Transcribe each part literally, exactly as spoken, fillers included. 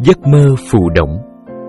Giấc mơ phù đổng.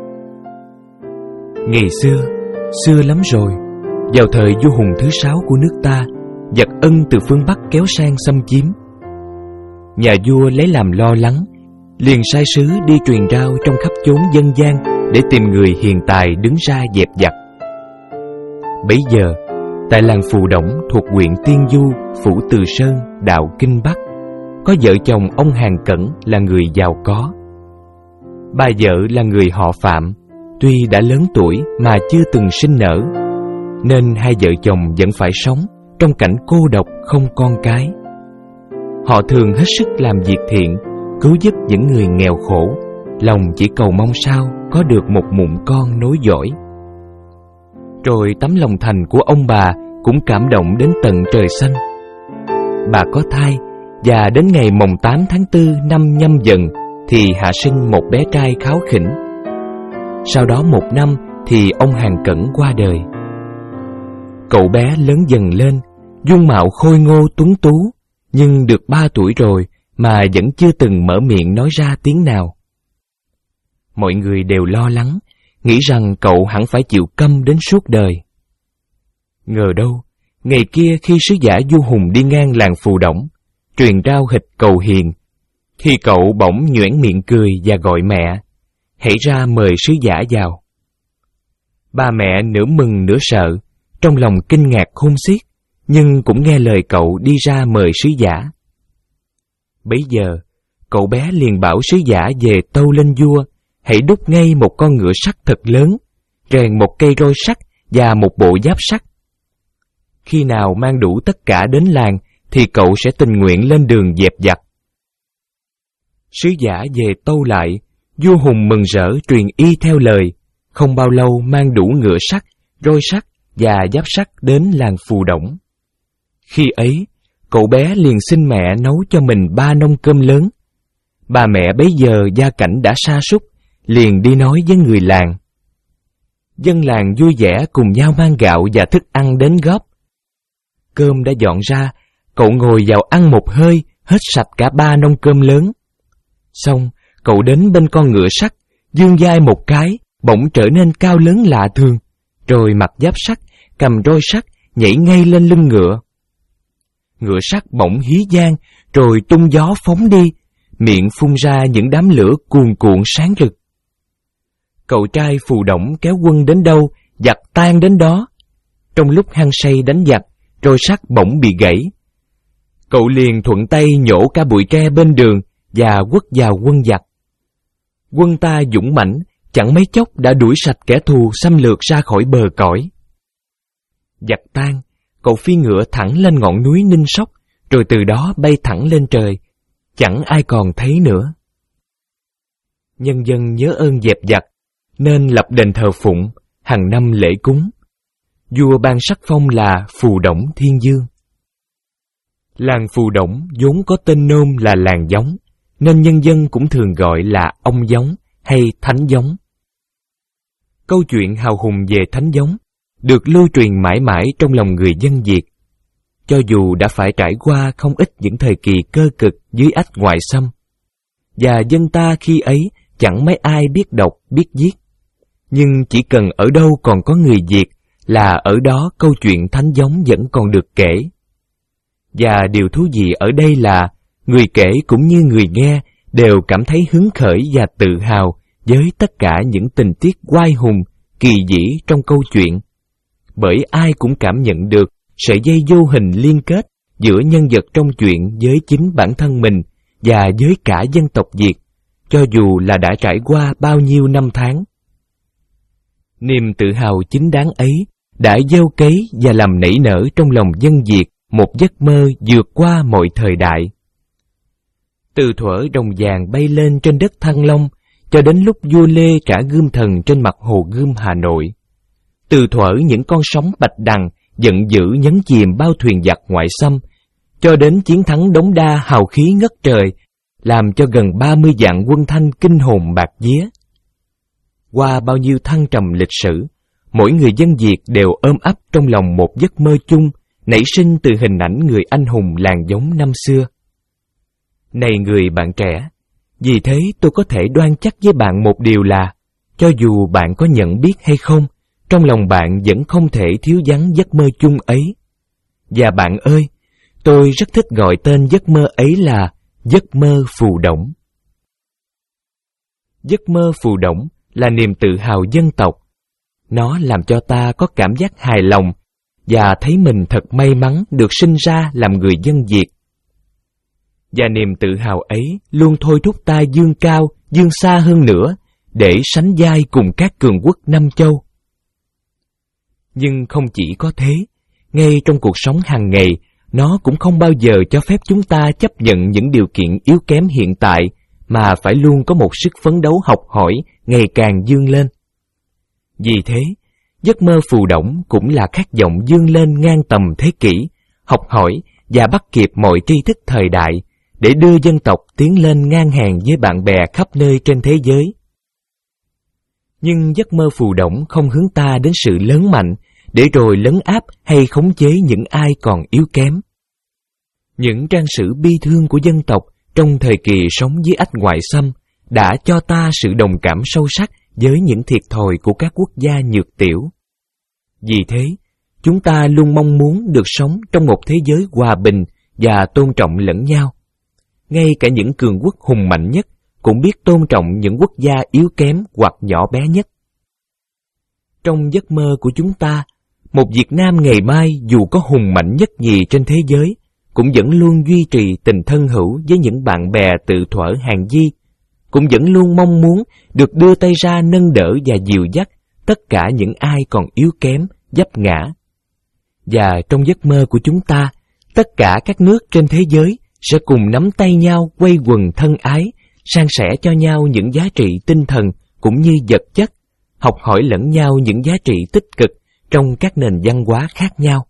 Ngày xưa, xưa lắm rồi, vào thời vua Hùng thứ sáu của nước ta, giặc Ân từ phương Bắc kéo sang xâm chiếm. Nhà vua lấy làm lo lắng, liền sai sứ đi truyền rao trong khắp chốn dân gian để tìm người hiền tài đứng ra dẹp giặc. Bấy giờ, tại làng Phù Đổng thuộc huyện Tiên Du, phủ Từ Sơn, đạo Kinh Bắc, có vợ chồng ông Hàn Cẩn là người giàu có. Bà vợ là người họ Phạm, tuy đã lớn tuổi mà chưa từng sinh nở, nên hai vợ chồng vẫn phải sống trong cảnh cô độc không con cái. Họ thường hết sức làm việc thiện, cứu giúp những người nghèo khổ, lòng chỉ cầu mong sao có được một mụn con nối dõi. Rồi tấm lòng thành của ông bà cũng cảm động đến tận trời xanh. Bà có thai, và đến ngày mồng tám tháng tư năm Nhâm Dần thì hạ sinh một bé trai kháu khỉnh. Sau đó một năm thì ông Hàn Cẩn qua đời. Cậu bé lớn dần lên, dung mạo khôi ngô tuấn tú, nhưng được ba tuổi rồi mà vẫn chưa từng mở miệng nói ra tiếng nào. Mọi người đều lo lắng, nghĩ rằng cậu hẳn phải chịu câm đến suốt đời. Ngờ đâu, ngày kia khi sứ giả vua Hùng đi ngang làng Phù Đổng, truyền rao hịch cầu hiền, thì cậu bỗng nhoẻn miệng cười và gọi mẹ, hãy ra mời sứ giả vào. Ba mẹ nửa mừng nửa sợ, trong lòng kinh ngạc khôn xiết, nhưng cũng nghe lời cậu đi ra mời sứ giả. Bấy giờ, cậu bé liền bảo sứ giả về tâu lên vua, hãy đúc ngay một con ngựa sắt thật lớn, rèn một cây roi sắt và một bộ giáp sắt. Khi nào mang đủ tất cả đến làng, thì cậu sẽ tình nguyện lên đường dẹp giặc. Sứ giả về tâu lại, vua Hùng mừng rỡ truyền y theo lời, không bao lâu mang đủ ngựa sắt, roi sắt và giáp sắt đến làng Phù Đổng. Khi ấy, cậu bé liền xin mẹ nấu cho mình ba nông cơm lớn. Bà mẹ bấy giờ gia cảnh đã sa sút, liền đi nói với người làng. Dân làng vui vẻ cùng nhau mang gạo và thức ăn đến góp. Cơm đã dọn ra, cậu ngồi vào ăn một hơi, hết sạch cả ba nông cơm lớn. Xong, cậu đến bên con ngựa sắt, giương vai một cái, bỗng trở nên cao lớn lạ thường, rồi mặc giáp sắt, cầm roi sắt, nhảy ngay lên lưng ngựa. Ngựa sắt bỗng hí vang, rồi tung gió phóng đi, miệng phun ra những đám lửa cuồn cuộn sáng rực. Cậu trai Phù Đổng kéo quân đến đâu, giặc tan đến đó. Trong lúc hăng say đánh giặc, roi sắt bỗng bị gãy. Cậu liền thuận tay nhổ cả bụi tre bên đường và quất vào quân giặc. Quân ta dũng mãnh, chẳng mấy chốc đã đuổi sạch kẻ thù xâm lược ra khỏi bờ cõi. Giặc tan, cậu phi ngựa thẳng lên ngọn núi Ninh Sóc, rồi từ đó bay thẳng lên trời, chẳng ai còn thấy nữa. Nhân dân nhớ ơn dẹp giặc, nên lập đền thờ phụng, hàng năm lễ cúng. Vua ban sắc phong là Phù Đổng Thiên Dương. Làng Phù Đổng vốn có tên nôm là làng Giống, nên nhân dân cũng thường gọi là ông Giống hay Thánh Giống. Câu chuyện hào hùng về Thánh Giống được lưu truyền mãi mãi trong lòng người dân Việt. Cho dù đã phải trải qua không ít những thời kỳ cơ cực dưới ách ngoại xâm, và dân ta khi ấy chẳng mấy ai biết đọc biết viết, nhưng chỉ cần ở đâu còn có người Việt là ở đó câu chuyện Thánh Giống vẫn còn được kể. Và điều thú vị ở đây là người kể cũng như người nghe đều cảm thấy hứng khởi và tự hào với tất cả những tình tiết oai hùng, kỳ dĩ trong câu chuyện. Bởi ai cũng cảm nhận được sợi dây vô hình liên kết giữa nhân vật trong chuyện với chính bản thân mình và với cả dân tộc Việt, cho dù là đã trải qua bao nhiêu năm tháng. Niềm tự hào chính đáng ấy đã gieo cấy và làm nảy nở trong lòng dân Việt một giấc mơ vượt qua mọi thời đại. Từ thuở đồng vàng bay lên trên đất Thăng Long, cho đến lúc vua Lê trả gươm thần trên mặt hồ Gươm Hà Nội. Từ thuở những con sóng bạch đằng giận dữ nhấn chìm bao thuyền giặc ngoại xâm, cho đến chiến thắng Đống Đa hào khí ngất trời, làm cho gần ba mươi vạn quân Thanh kinh hồn bạt vía. Qua bao nhiêu thăng trầm lịch sử, mỗi người dân Việt đều ôm ấp trong lòng một giấc mơ chung, nảy sinh từ hình ảnh người anh hùng làng Giống năm xưa. Này người bạn trẻ, Vì thế tôi có thể đoan chắc với bạn một điều là, cho dù bạn có nhận biết hay không, trong lòng bạn vẫn không thể thiếu vắng giấc mơ chung ấy. Và bạn ơi, tôi rất thích gọi tên giấc mơ ấy là giấc mơ Phù Đổng. Giấc mơ Phù Đổng là niềm tự hào dân tộc. Nó làm cho ta có cảm giác hài lòng và thấy mình thật may mắn được sinh ra làm người dân Việt. Và niềm tự hào ấy luôn thôi thúc ta vươn cao, vươn xa hơn nữa để sánh vai cùng các cường quốc Nam Châu. Nhưng không chỉ có thế, ngay trong cuộc sống hàng ngày, nó cũng không bao giờ cho phép chúng ta chấp nhận những điều kiện yếu kém hiện tại, mà phải luôn có một sức phấn đấu học hỏi ngày càng vươn lên. Vì thế, giấc mơ Phù Đổng cũng là khát vọng vươn lên ngang tầm thế kỷ, học hỏi và bắt kịp mọi tri thức thời đại, để đưa dân tộc tiến lên ngang hàng với bạn bè khắp nơi trên thế giới. Nhưng giấc mơ Phù Đổng không hướng ta đến sự lớn mạnh, để rồi lấn áp hay khống chế những ai còn yếu kém. Những trang sử bi thương của dân tộc trong thời kỳ sống dưới ách ngoại xâm đã cho ta sự đồng cảm sâu sắc với những thiệt thòi của các quốc gia nhược tiểu. Vì thế, chúng ta luôn mong muốn được sống trong một thế giới hòa bình và tôn trọng lẫn nhau. Ngay cả những cường quốc hùng mạnh nhất cũng biết tôn trọng những quốc gia yếu kém hoặc nhỏ bé nhất. Trong giấc mơ của chúng ta, một Việt Nam ngày mai dù có hùng mạnh nhất gì trên thế giới, cũng vẫn luôn duy trì tình thân hữu với những bạn bè từ thuở hàng di, cũng vẫn luôn mong muốn được đưa tay ra nâng đỡ và dìu dắt tất cả những ai còn yếu kém, vấp ngã. Và trong giấc mơ của chúng ta, tất cả các nước trên thế giới sẽ cùng nắm tay nhau quây quần thân ái, san sẻ cho nhau những giá trị tinh thần cũng như vật chất, học hỏi lẫn nhau những giá trị tích cực trong các nền văn hóa khác nhau.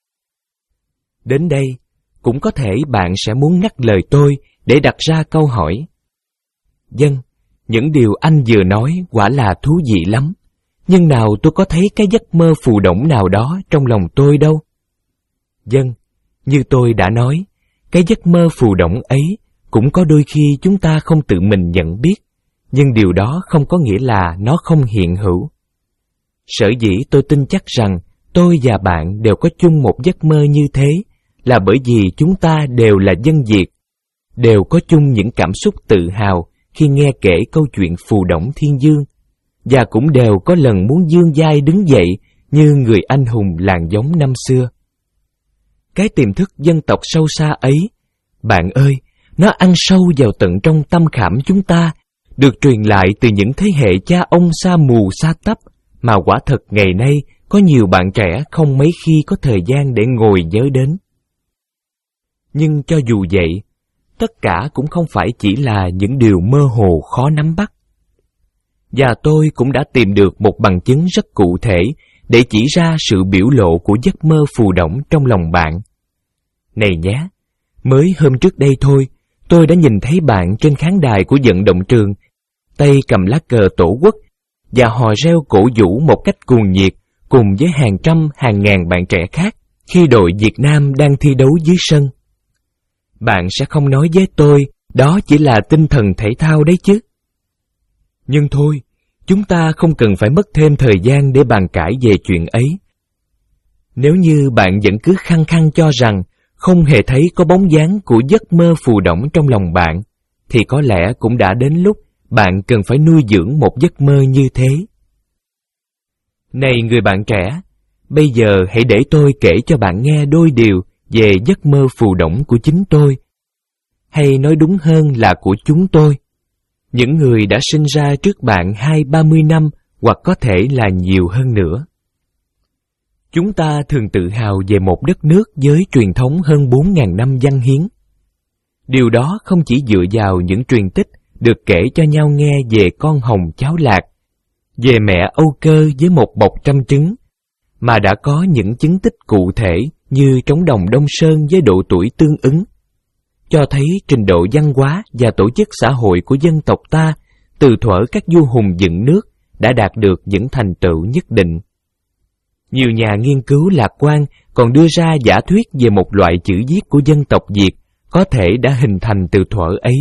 Đến đây, cũng có thể bạn sẽ muốn ngắt lời tôi để đặt ra câu hỏi. Vâng, những điều anh vừa nói quả là thú vị lắm, nhưng nào tôi có thấy cái giấc mơ Phù Đổng nào đó trong lòng tôi đâu. Vâng, như tôi đã nói, cái giấc mơ Phù Đổng ấy cũng có đôi khi chúng ta không tự mình nhận biết, nhưng điều đó không có nghĩa là nó không hiện hữu. Sở dĩ tôi tin chắc rằng tôi và bạn đều có chung một giấc mơ như thế là bởi vì chúng ta đều là dân Việt, đều có chung những cảm xúc tự hào khi nghe kể câu chuyện Phù Đổng Thiên Dương, và cũng đều có lần muốn vươn vai đứng dậy như người anh hùng làng giống năm xưa. Cái tiềm thức dân tộc sâu xa ấy, bạn ơi, nó ăn sâu vào tận trong tâm khảm chúng ta, được truyền lại từ những thế hệ cha ông sa mù sa tấp, mà quả thật ngày nay có nhiều bạn trẻ không mấy khi có thời gian để ngồi nhớ đến. Nhưng cho dù vậy, tất cả cũng không phải chỉ là những điều mơ hồ khó nắm bắt. Và tôi cũng đã tìm được một bằng chứng rất cụ thể để chỉ ra sự biểu lộ của giấc mơ Phù Đổng trong lòng bạn. Này nhé, mới hôm trước đây thôi, tôi đã nhìn thấy bạn trên khán đài của vận động trường, tay cầm lá cờ tổ quốc và hò reo cổ vũ một cách cuồng nhiệt cùng với hàng trăm hàng ngàn bạn trẻ khác khi đội Việt Nam đang thi đấu dưới sân. Bạn sẽ không nói với tôi đó chỉ là tinh thần thể thao đấy chứ. Nhưng thôi, chúng ta không cần phải mất thêm thời gian để bàn cãi về chuyện ấy. Nếu như bạn vẫn cứ khăng khăng cho rằng không hề thấy có bóng dáng của giấc mơ Phù Đổng trong lòng bạn, thì có lẽ cũng đã đến lúc bạn cần phải nuôi dưỡng một giấc mơ như thế. Này người bạn trẻ, bây giờ hãy để tôi kể cho bạn nghe đôi điều về giấc mơ Phù Đổng của chính tôi, hay nói đúng hơn là của chúng tôi, những người đã sinh ra trước bạn hai ba mươi năm hoặc có thể là nhiều hơn nữa. Chúng ta thường tự hào về một đất nước với truyền thống hơn bốn nghìn năm văn hiến. Điều đó không chỉ dựa vào những truyền tích được kể cho nhau nghe về con hồng cháu lạc, về mẹ Âu Cơ với một bọc trăm trứng, mà đã có những chứng tích cụ thể như trống đồng Đông Sơn với độ tuổi tương ứng, cho thấy trình độ văn hóa và tổ chức xã hội của dân tộc ta từ thuở các vua hùng dựng nước đã đạt được những thành tựu nhất định. Nhiều nhà nghiên cứu lạc quan còn đưa ra giả thuyết về một loại chữ viết của dân tộc Việt có thể đã hình thành từ thuở ấy,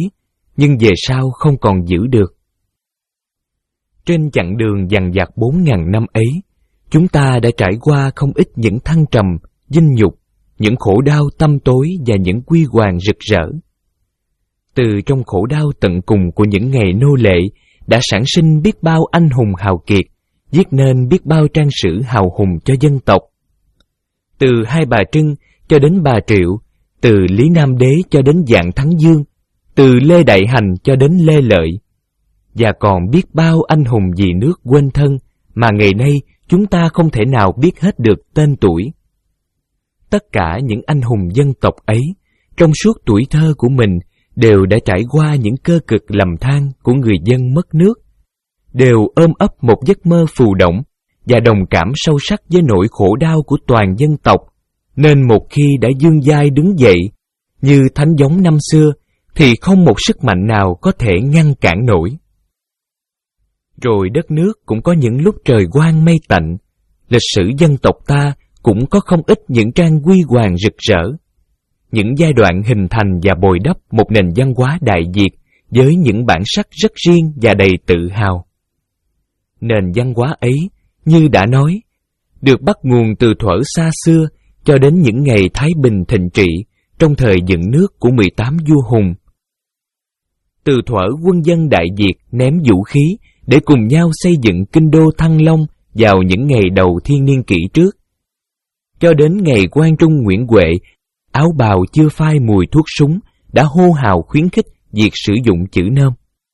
nhưng về sau không còn giữ được. Trên chặng đường dằng dặc bốn ngàn năm ấy, chúng ta đã trải qua không ít những thăng trầm, dinh nhục, những khổ đau tăm tối và những quy hoàng rực rỡ. Từ trong khổ đau tận cùng của những ngày nô lệ đã sản sinh biết bao anh hùng hào kiệt, viết nên biết bao trang sử hào hùng cho dân tộc. Từ Hai Bà Trưng cho đến Bà Triệu, từ Lý Nam Đế cho đến Dạng Thắng Dương, từ Lê Đại Hành cho đến Lê Lợi, và còn biết bao anh hùng vì nước quên thân mà ngày nay chúng ta không thể nào biết hết được tên tuổi. Tất cả những anh hùng dân tộc ấy, trong suốt tuổi thơ của mình, đều đã trải qua những cơ cực lầm than của người dân mất nước, đều ôm ấp một giấc mơ phù động và đồng cảm sâu sắc với nỗi khổ đau của toàn dân tộc, nên một khi đã dương dai đứng dậy, như thánh giống năm xưa, thì không một sức mạnh nào có thể ngăn cản nổi. Rồi đất nước cũng có những lúc trời quang mây tạnh, lịch sử dân tộc ta cũng có không ít những trang huy hoàng rực rỡ, những giai đoạn hình thành và bồi đắp một nền văn hóa đại Việt với những bản sắc rất riêng và đầy tự hào. Nền văn hóa ấy, như đã nói, được bắt nguồn từ thuở xa xưa cho đến những ngày Thái Bình thịnh trị trong thời dựng nước của mười tám vua hùng. Từ thuở quân dân Đại Việt ném vũ khí để cùng nhau xây dựng kinh đô Thăng Long vào những ngày đầu thiên niên kỷ trước, cho đến ngày Quang Trung Nguyễn Huệ, áo bào chưa phai mùi thuốc súng, đã hô hào khuyến khích việc sử dụng chữ nôm.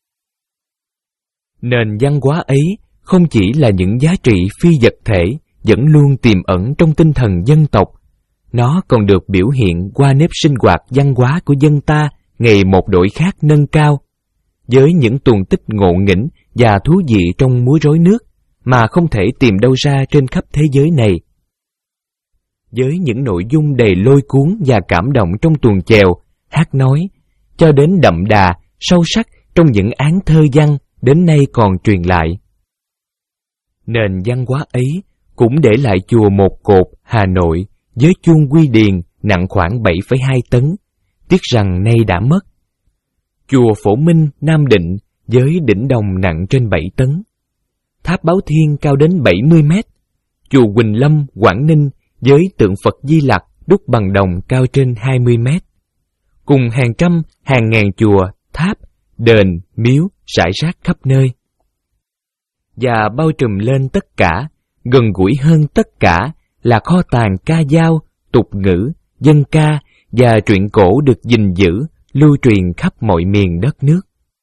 Nền văn hóa ấy không chỉ là những giá trị phi vật thể vẫn luôn tiềm ẩn trong tinh thần dân tộc, nó còn được biểu hiện qua nếp sinh hoạt văn hóa của dân ta ngày một đổi khác nâng cao, với những tuồng tích ngộ nghĩnh và thú vị trong múa rối nước mà không thể tìm đâu ra trên khắp thế giới này. Với những nội dung đầy lôi cuốn và cảm động trong tuồng chèo, hát nói, cho đến đậm đà, sâu sắc trong những án thơ văn đến nay còn truyền lại. Nền văn hóa ấy cũng để lại chùa Một Cột, Hà Nội với chuông Quy Điền nặng khoảng bảy phẩy hai tấn, tiếc rằng nay đã mất. Chùa Phổ Minh, Nam Định với đỉnh đồng nặng trên bảy tấn. Tháp Báo Thiên cao đến bảy mươi mét. Chùa Quỳnh Lâm, Quảng Ninh với tượng Phật Di Lặc đúc bằng đồng cao trên hai mươi mét. Cùng hàng trăm, hàng ngàn chùa, tháp, đền, miếu rải rác khắp nơi. Và bao trùm lên tất cả, gần gũi hơn tất cả là kho tàng ca dao, tục ngữ, dân ca và truyện cổ được gìn giữ, lưu truyền khắp mọi miền đất nước.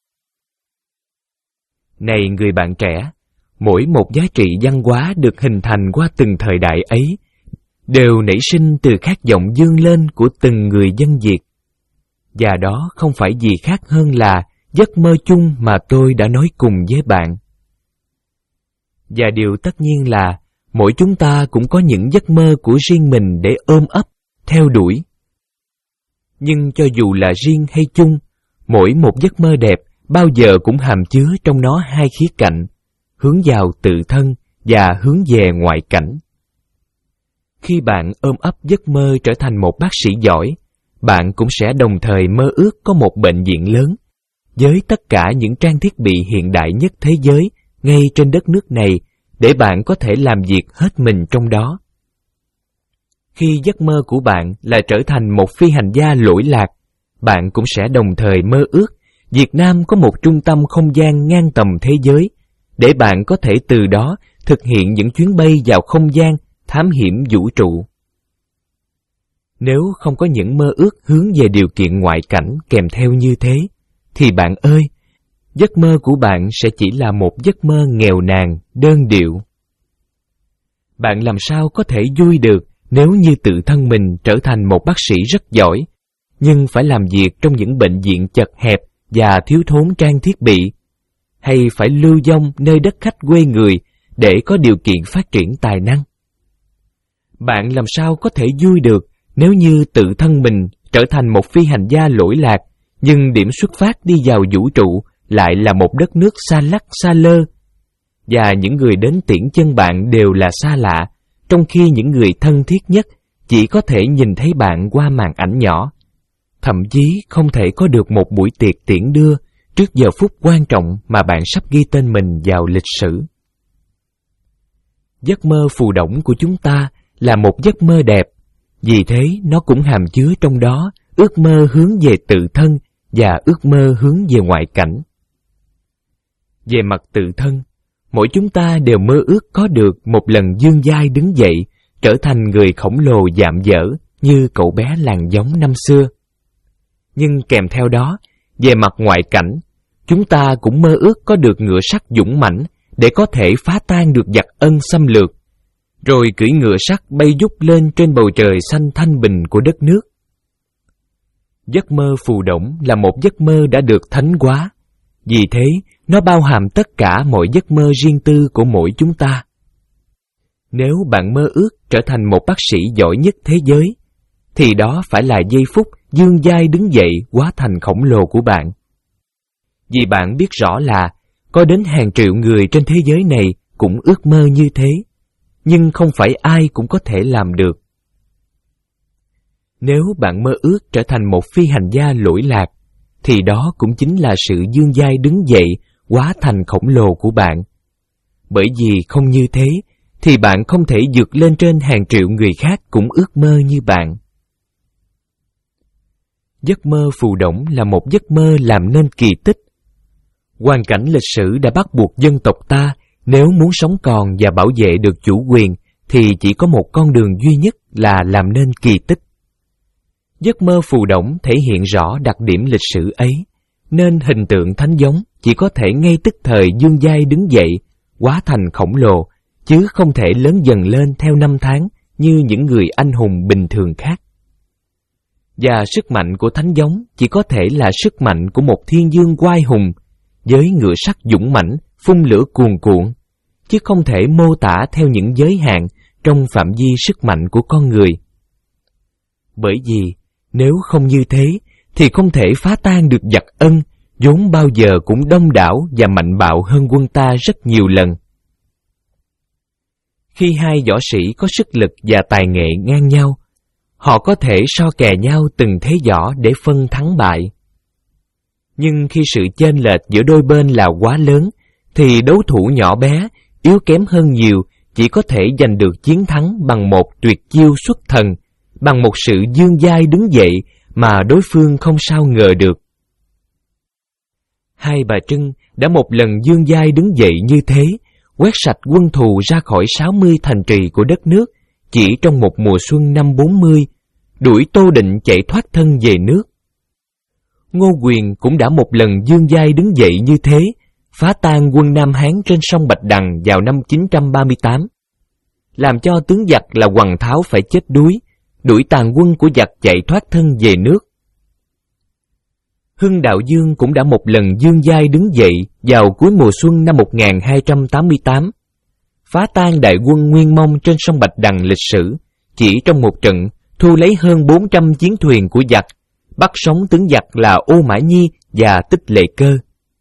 Này người bạn trẻ, mỗi một giá trị văn hóa được hình thành qua từng thời đại ấy đều nảy sinh từ khát vọng vươn lên của từng người dân Việt. Và đó không phải gì khác hơn là giấc mơ chung mà tôi đã nói cùng với bạn. Và điều tất nhiên là mỗi chúng ta cũng có những giấc mơ của riêng mình để ôm ấp, theo đuổi. Nhưng cho dù là riêng hay chung, mỗi một giấc mơ đẹp bao giờ cũng hàm chứa trong nó hai khía cạnh, hướng vào tự thân và hướng về ngoại cảnh. Khi bạn ôm ấp giấc mơ trở thành một bác sĩ giỏi, bạn cũng sẽ đồng thời mơ ước có một bệnh viện lớn, với tất cả những trang thiết bị hiện đại nhất thế giới ngay trên đất nước này, để bạn có thể làm việc hết mình trong đó. Khi giấc mơ của bạn là trở thành một phi hành gia lỗi lạc, bạn cũng sẽ đồng thời mơ ước Việt Nam có một trung tâm không gian ngang tầm thế giới, để bạn có thể từ đó thực hiện những chuyến bay vào không gian, thám hiểm vũ trụ. Nếu không có những mơ ước hướng về điều kiện ngoại cảnh kèm theo như thế, thì bạn ơi, giấc mơ của bạn sẽ chỉ là một giấc mơ nghèo nàn, đơn điệu. Bạn làm sao có thể vui được nếu như tự thân mình trở thành một bác sĩ rất giỏi, nhưng phải làm việc trong những bệnh viện chật hẹp và thiếu thốn trang thiết bị, hay phải lưu vong nơi đất khách quê người để có điều kiện phát triển tài năng? Bạn làm sao có thể vui được nếu như tự thân mình trở thành một phi hành gia lỗi lạc, nhưng điểm xuất phát đi vào vũ trụ lại là một đất nước xa lắc xa lơ, và những người đến tiễn chân bạn đều là xa lạ, trong khi những người thân thiết nhất chỉ có thể nhìn thấy bạn qua màn ảnh nhỏ, thậm chí không thể có được một buổi tiệc tiễn đưa trước giờ phút quan trọng mà bạn sắp ghi tên mình vào lịch sử. Giấc mơ phù đổng của chúng ta là một giấc mơ đẹp, vì thế nó cũng hàm chứa trong đó ước mơ hướng về tự thân và ước mơ hướng về ngoại cảnh. Về mặt tự thân, mỗi chúng ta đều mơ ước có được một lần dương dai đứng dậy, trở thành người khổng lồ dạm dở như cậu bé làng giống năm xưa. Nhưng kèm theo đó, về mặt ngoại cảnh, chúng ta cũng mơ ước có được ngựa sắt dũng mãnh để có thể phá tan được giặc Ân xâm lược, rồi cưỡi ngựa sắt bay vút lên trên bầu trời xanh thanh bình của đất nước. Giấc mơ phù đổng là một giấc mơ đã được thánh hóa, vì thế nó bao hàm tất cả mọi giấc mơ riêng tư của mỗi chúng ta. Nếu bạn mơ ước trở thành một bác sĩ giỏi nhất thế giới, thì đó phải là giây phút dương dai đứng dậy hóa thành khổng lồ của bạn. Vì bạn biết rõ là có đến hàng triệu người trên thế giới này cũng ước mơ như thế, nhưng không phải ai cũng có thể làm được. Nếu bạn mơ ước trở thành một phi hành gia lỗi lạc, thì đó cũng chính là sự dương dai đứng dậy hóa thành khổng lồ của bạn. Bởi vì không như thế, thì bạn không thể vượt lên trên hàng triệu người khác cũng ước mơ như bạn. Giấc mơ phù đổng là một giấc mơ làm nên kỳ tích. Hoàn cảnh lịch sử đã bắt buộc dân tộc ta nếu muốn sống còn và bảo vệ được chủ quyền thì chỉ có một con đường duy nhất là làm nên kỳ tích. Giấc mơ phù đổng thể hiện rõ đặc điểm lịch sử ấy, nên hình tượng thánh giống chỉ có thể ngay tức thời dương dai đứng dậy, hóa thành khổng lồ, chứ không thể lớn dần lên theo năm tháng như những người anh hùng bình thường khác. Và sức mạnh của thánh giống chỉ có thể là sức mạnh của một thiên dương oai hùng, với ngựa sắt dũng mãnh, phun lửa cuồn cuộn, chứ không thể mô tả theo những giới hạn trong phạm vi sức mạnh của con người. Bởi vì nếu không như thế, thì không thể phá tan được giặc Ân, vốn bao giờ cũng đông đảo và mạnh bạo hơn quân ta rất nhiều lần. Khi hai võ sĩ có sức lực và tài nghệ ngang nhau, họ có thể so kè nhau từng thế võ để phân thắng bại. Nhưng khi sự chênh lệch giữa đôi bên là quá lớn, thì đấu thủ nhỏ bé, yếu kém hơn nhiều, chỉ có thể giành được chiến thắng bằng một tuyệt chiêu xuất thần, bằng một sự dương dai đứng dậy mà đối phương không sao ngờ được. Hai bà Trưng đã một lần dương dai đứng dậy như thế, quét sạch quân thù ra khỏi sáu mươi thành trì của đất nước chỉ trong một mùa xuân năm bốn mươi, đuổi Tô Định chạy thoát thân về nước. Ngô Quyền cũng đã một lần dương dai đứng dậy như thế, phá tan quân Nam Hán trên sông Bạch Đằng vào năm chín trăm ba mươi tám, làm cho tướng giặc là Hoằng Tháo phải chết đuối, đuổi tàn quân của giặc chạy thoát thân về nước. Hưng Đạo Dương cũng đã một lần dương dai đứng dậy vào cuối mùa xuân năm một nghìn hai trăm tám mươi tám, phá tan đại quân Nguyên Mông trên sông Bạch Đằng lịch sử, chỉ trong một trận thu lấy hơn bốn trăm chiến thuyền của giặc, bắt sống tướng giặc là Ô Mã Nhi và Tích Lệ Cơ.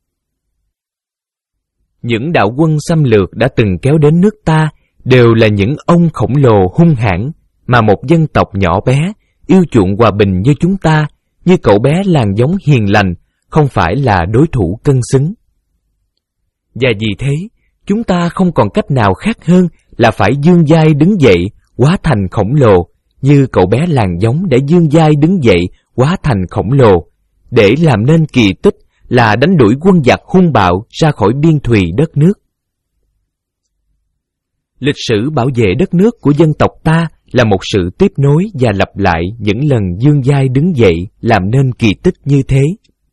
Những đạo quân xâm lược đã từng kéo đến nước ta đều là những ông khổng lồ hung hãn mà một dân tộc nhỏ bé, yêu chuộng hòa bình như chúng ta, như cậu bé làng giống hiền lành, không phải là đối thủ cân xứng. Và vì thế, chúng ta không còn cách nào khác hơn là phải dương dai đứng dậy, hóa thành khổng lồ, như cậu bé làng giống đã dương dai đứng dậy, hóa thành khổng lồ, để làm nên kỳ tích là đánh đuổi quân giặc hung bạo ra khỏi biên thùy đất nước. Lịch sử bảo vệ đất nước của dân tộc ta là một sự tiếp nối và lặp lại những lần dương dai đứng dậy làm nên kỳ tích như thế.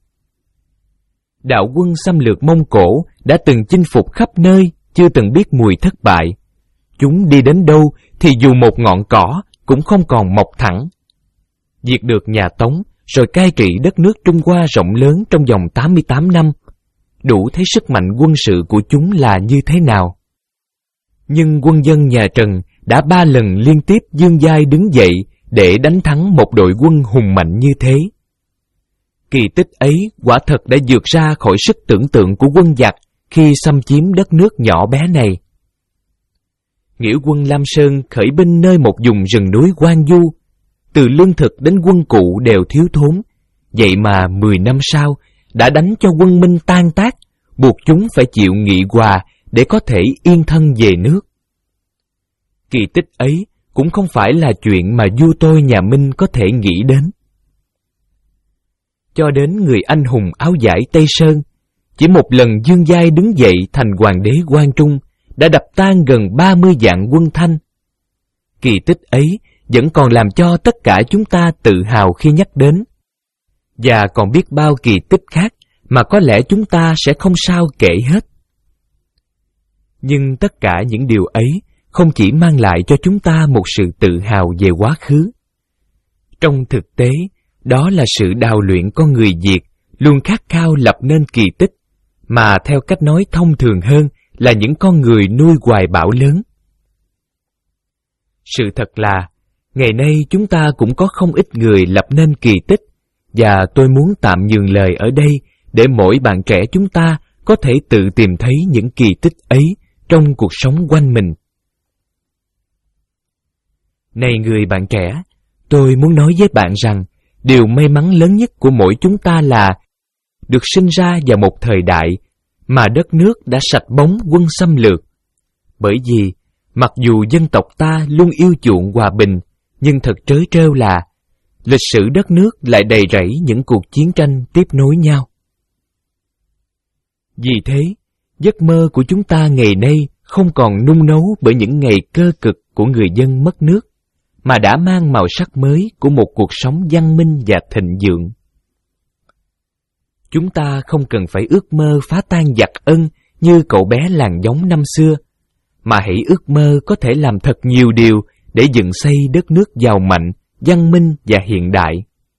Đạo quân xâm lược Mông Cổ đã từng chinh phục khắp nơi, chưa từng biết mùi thất bại. Chúng đi đến đâu thì dù một ngọn cỏ cũng không còn mọc thẳng. Diệt được nhà Tống, rồi cai trị đất nước Trung Hoa rộng lớn trong vòng tám mươi tám năm, đủ thấy sức mạnh quân sự của chúng là như thế nào. Nhưng quân dân nhà Trần đã ba lần liên tiếp dương dai đứng dậy để đánh thắng một đội quân hùng mạnh như thế. Kỳ tích ấy quả thật đã vượt ra khỏi sức tưởng tượng của quân giặc khi xâm chiếm đất nước nhỏ bé này. Nghĩa quân Lam Sơn khởi binh nơi một vùng rừng núi hoang vu, từ lương thực đến quân cụ đều thiếu thốn, vậy mà mười năm sau đã đánh cho quân Minh tan tác, buộc chúng phải chịu nghị hòa để có thể yên thân về nước. Kỳ tích ấy cũng không phải là chuyện mà vua tôi nhà Minh có thể nghĩ đến. Cho đến người anh hùng áo vải Tây Sơn, chỉ một lần dương giai đứng dậy thành hoàng đế Quang Trung đã đập tan gần ba mươi vạn quân Thanh. Kỳ tích ấy vẫn còn làm cho tất cả chúng ta tự hào khi nhắc đến. Và còn biết bao kỳ tích khác mà có lẽ chúng ta sẽ không sao kể hết. Nhưng tất cả những điều ấy không chỉ mang lại cho chúng ta một sự tự hào về quá khứ. Trong thực tế, đó là sự đào luyện con người Việt luôn khát khao lập nên kỳ tích, mà theo cách nói thông thường hơn là những con người nuôi hoài bão lớn. Sự thật là, ngày nay chúng ta cũng có không ít người lập nên kỳ tích, và tôi muốn tạm nhường lời ở đây để mỗi bạn trẻ chúng ta có thể tự tìm thấy những kỳ tích ấy trong cuộc sống quanh mình. Này người bạn trẻ, tôi muốn nói với bạn rằng điều may mắn lớn nhất của mỗi chúng ta là được sinh ra vào một thời đại mà đất nước đã sạch bóng quân xâm lược. Bởi vì mặc dù dân tộc ta luôn yêu chuộng hòa bình, nhưng thật trớ trêu là lịch sử đất nước lại đầy rẫy những cuộc chiến tranh tiếp nối nhau. Vì thế, giấc mơ của chúng ta ngày nay không còn nung nấu bởi những ngày cơ cực của người dân mất nước, mà đã mang màu sắc mới của một cuộc sống văn minh và thịnh vượng. Chúng ta không cần phải ước mơ phá tan giặc ân như cậu bé làng Giống năm xưa, mà hãy ước mơ có thể làm thật nhiều điều để dựng xây đất nước giàu mạnh, văn minh và hiện đại.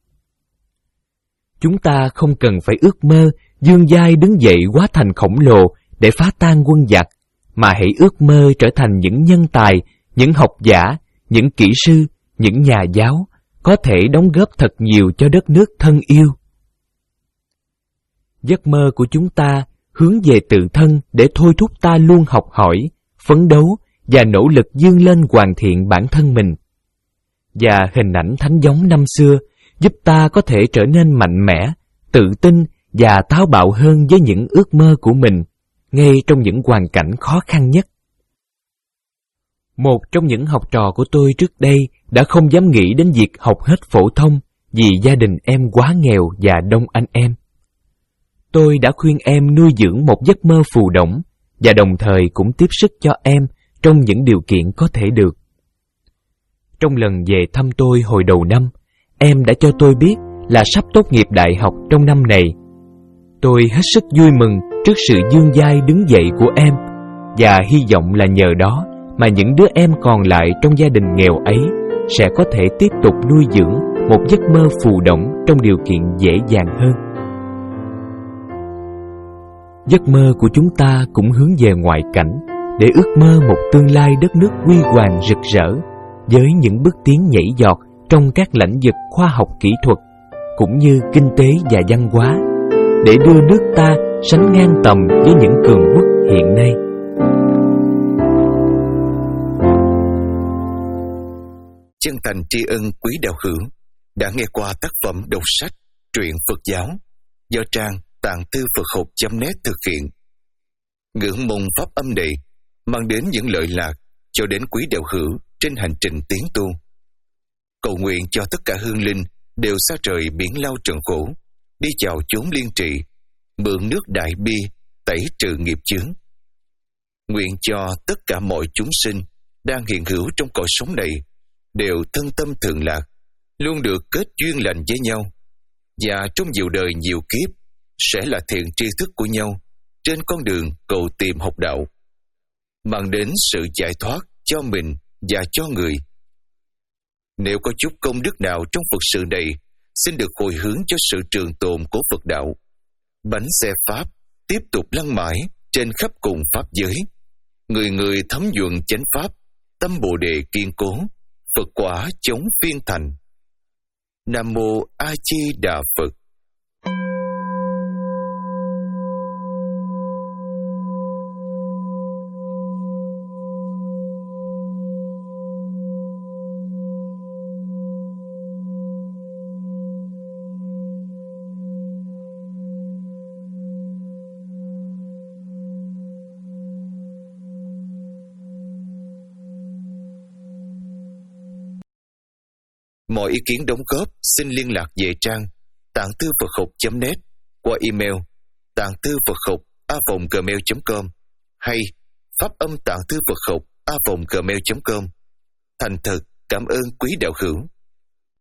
Chúng ta không cần phải ước mơ dương giai đứng dậy hóa thành khổng lồ để phá tan quân giặc, mà hãy ước mơ trở thành những nhân tài, những học giả, những kỹ sư, những nhà giáo, có thể đóng góp thật nhiều cho đất nước thân yêu. Giấc mơ của chúng ta hướng về tự thân để thôi thúc ta luôn học hỏi, phấn đấu và nỗ lực vươn lên hoàn thiện bản thân mình. Và hình ảnh Thánh Giống năm xưa giúp ta có thể trở nên mạnh mẽ, tự tin và táo bạo hơn với những ước mơ của mình, ngay trong những hoàn cảnh khó khăn nhất. Một trong những học trò của tôi trước đây đã không dám nghĩ đến việc học hết phổ thông vì gia đình em quá nghèo và đông anh em. Tôi đã khuyên em nuôi dưỡng một giấc mơ phù đổng và đồng thời cũng tiếp sức cho em trong những điều kiện có thể được. Trong lần về thăm tôi hồi đầu năm, em đã cho tôi biết là sắp tốt nghiệp đại học trong năm này. Tôi hết sức vui mừng trước sự dương dai đứng dậy của em và hy vọng là nhờ đó mà những đứa em còn lại trong gia đình nghèo ấy sẽ có thể tiếp tục nuôi dưỡng một giấc mơ phù đổng trong điều kiện dễ dàng hơn. Giấc mơ của chúng ta cũng hướng về ngoại cảnh để ước mơ một tương lai đất nước huy hoàng rực rỡ với những bước tiến nhảy giọt trong các lĩnh vực khoa học kỹ thuật cũng như kinh tế và văn hóa để đưa nước ta sánh ngang tầm với những cường quốc hiện nay. Chân thành tri ân quý đạo hữu đã nghe qua tác phẩm đọc sách Truyện Phật giáo do trang tạng thư Phật học chấm net thực hiện. Ngưỡng mong pháp âm này mang đến những lợi lạc cho đến quý đạo hữu trên hành trình tiến tu. Cầu nguyện cho tất cả hương linh đều xa trời biển lao trận khổ, đi vào chốn liên trị, mượn nước đại bi tẩy trừ nghiệp chướng. Nguyện cho tất cả mọi chúng sinh đang hiện hữu trong cõi sống này đều thân tâm thường lạc, luôn được kết duyên lành với nhau, và trong nhiều đời nhiều kiếp sẽ là thiện tri thức của nhau trên con đường cầu tìm học đạo, mang đến sự giải thoát cho mình và cho người. Nếu có chút công đức nào trong Phật sự này, xin được hồi hướng cho sự trường tồn của Phật đạo. Bánh xe Pháp tiếp tục lăn mãi trên khắp cùng Pháp giới. Người người thấm nhuần chánh Pháp, tâm Bồ Đề kiên cố, Phật quả chống phiên thành. Nam Mô A Di Đà Phật. Mọi ý kiến đóng góp xin liên lạc về trang tạng thư Phật học chấm net qua email tạng thư Phật học a vòng gmail chấm com hay pháp âm tạng thư Phật học a vòng gmail chấm com. Thành thật cảm ơn quý đạo hữu.